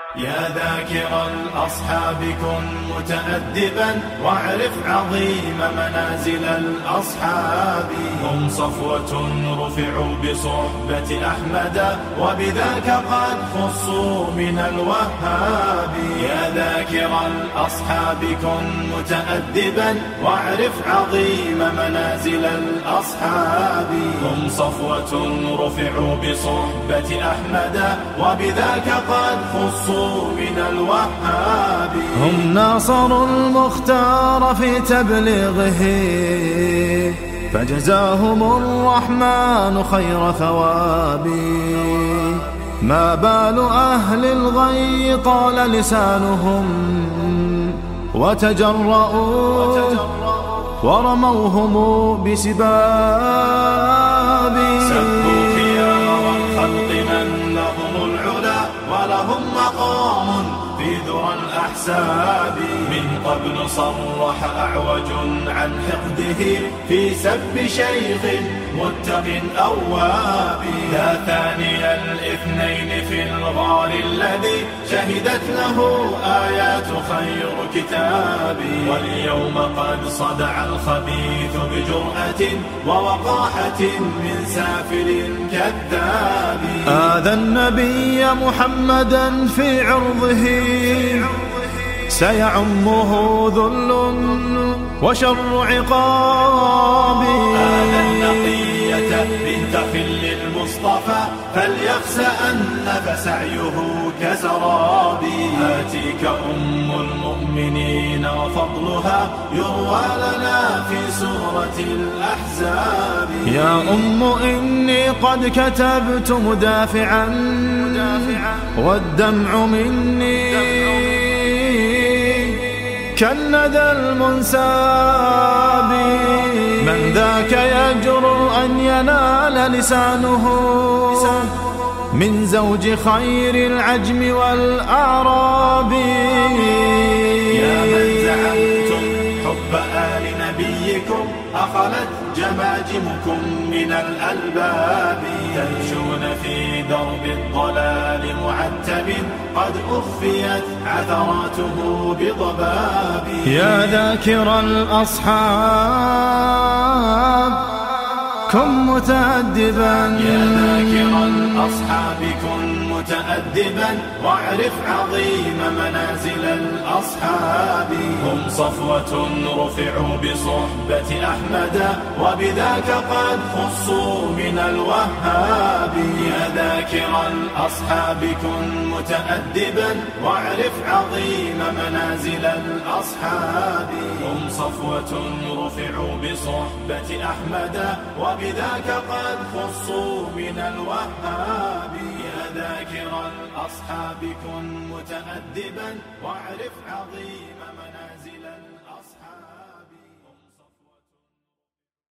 يا ذاكر الأصحاب كن متأدبا واعرف عظيم منازل الأصحاب. هم صفوة رفعوا بصحبة أحمد وبذاك قد خصوا من الوهاب. يا ذاكر الأصحاب كن متأدبا واعرف عظيم منازل الأصحاب. هم صفوة رفعوا بصحبة أحمد وبذاك قد خصوا من الوهاب. هم ناصروا المختار في تبليغه فجزاهم الرحمن خير ثواب. ما بال أهل الغي طال لسانهم وتجرؤوا ورموهم بسباب. سبوا خيار الخلق من لهم العلا ولهم مقام في ذرى الأحساب. من قبل صرح أعوج عن حقده في سب شيخ متق أواب. يا ثاني الاثنين في الغار الذي شهدت له آيات خير كتاب. واليوم قد صدع الخبيث بجرأة ووقاحة من سافل كذاب. آذى النبي محمدا في عرضه سيعمه ذل وشر عقاب. آذى النقية بنت خل المصطفى فليخسأن فسعيه كسراب. آتيك أم المؤمنين وفضلها يروى لنا في سورة الأحزاب. يا أم إني قد كتبت مدافعا والدمع مني كالندى المنساب. من ذاك يجرؤ أن ينال لسانه من زوج خير العجم والأعراب. يا من زعمتم حب آل نبيكم أخلت جماجمكم من الألباب. تمشون في درب الضلال معتب قد أخفيت عثراته بضباب. يا ذاكر الأصحاب كن متأدبا. يا ذاكر الأصحاب كن متأدبا واعرف عظيم منازل الأصحاب. هم صفوة رفعوا بصحبة أحمد وبذاك قد خصوا من الوهاب. يا ذاكر الأصحاب كن متأدبا واعرف عظيم منازل الأصحاب. هم صفوة رفعوا بصحبة أحمد وبذاك قد خصوا من الوهاب. يا ذاكر الأصحاب كن متأدبا واعرف عظيم منازل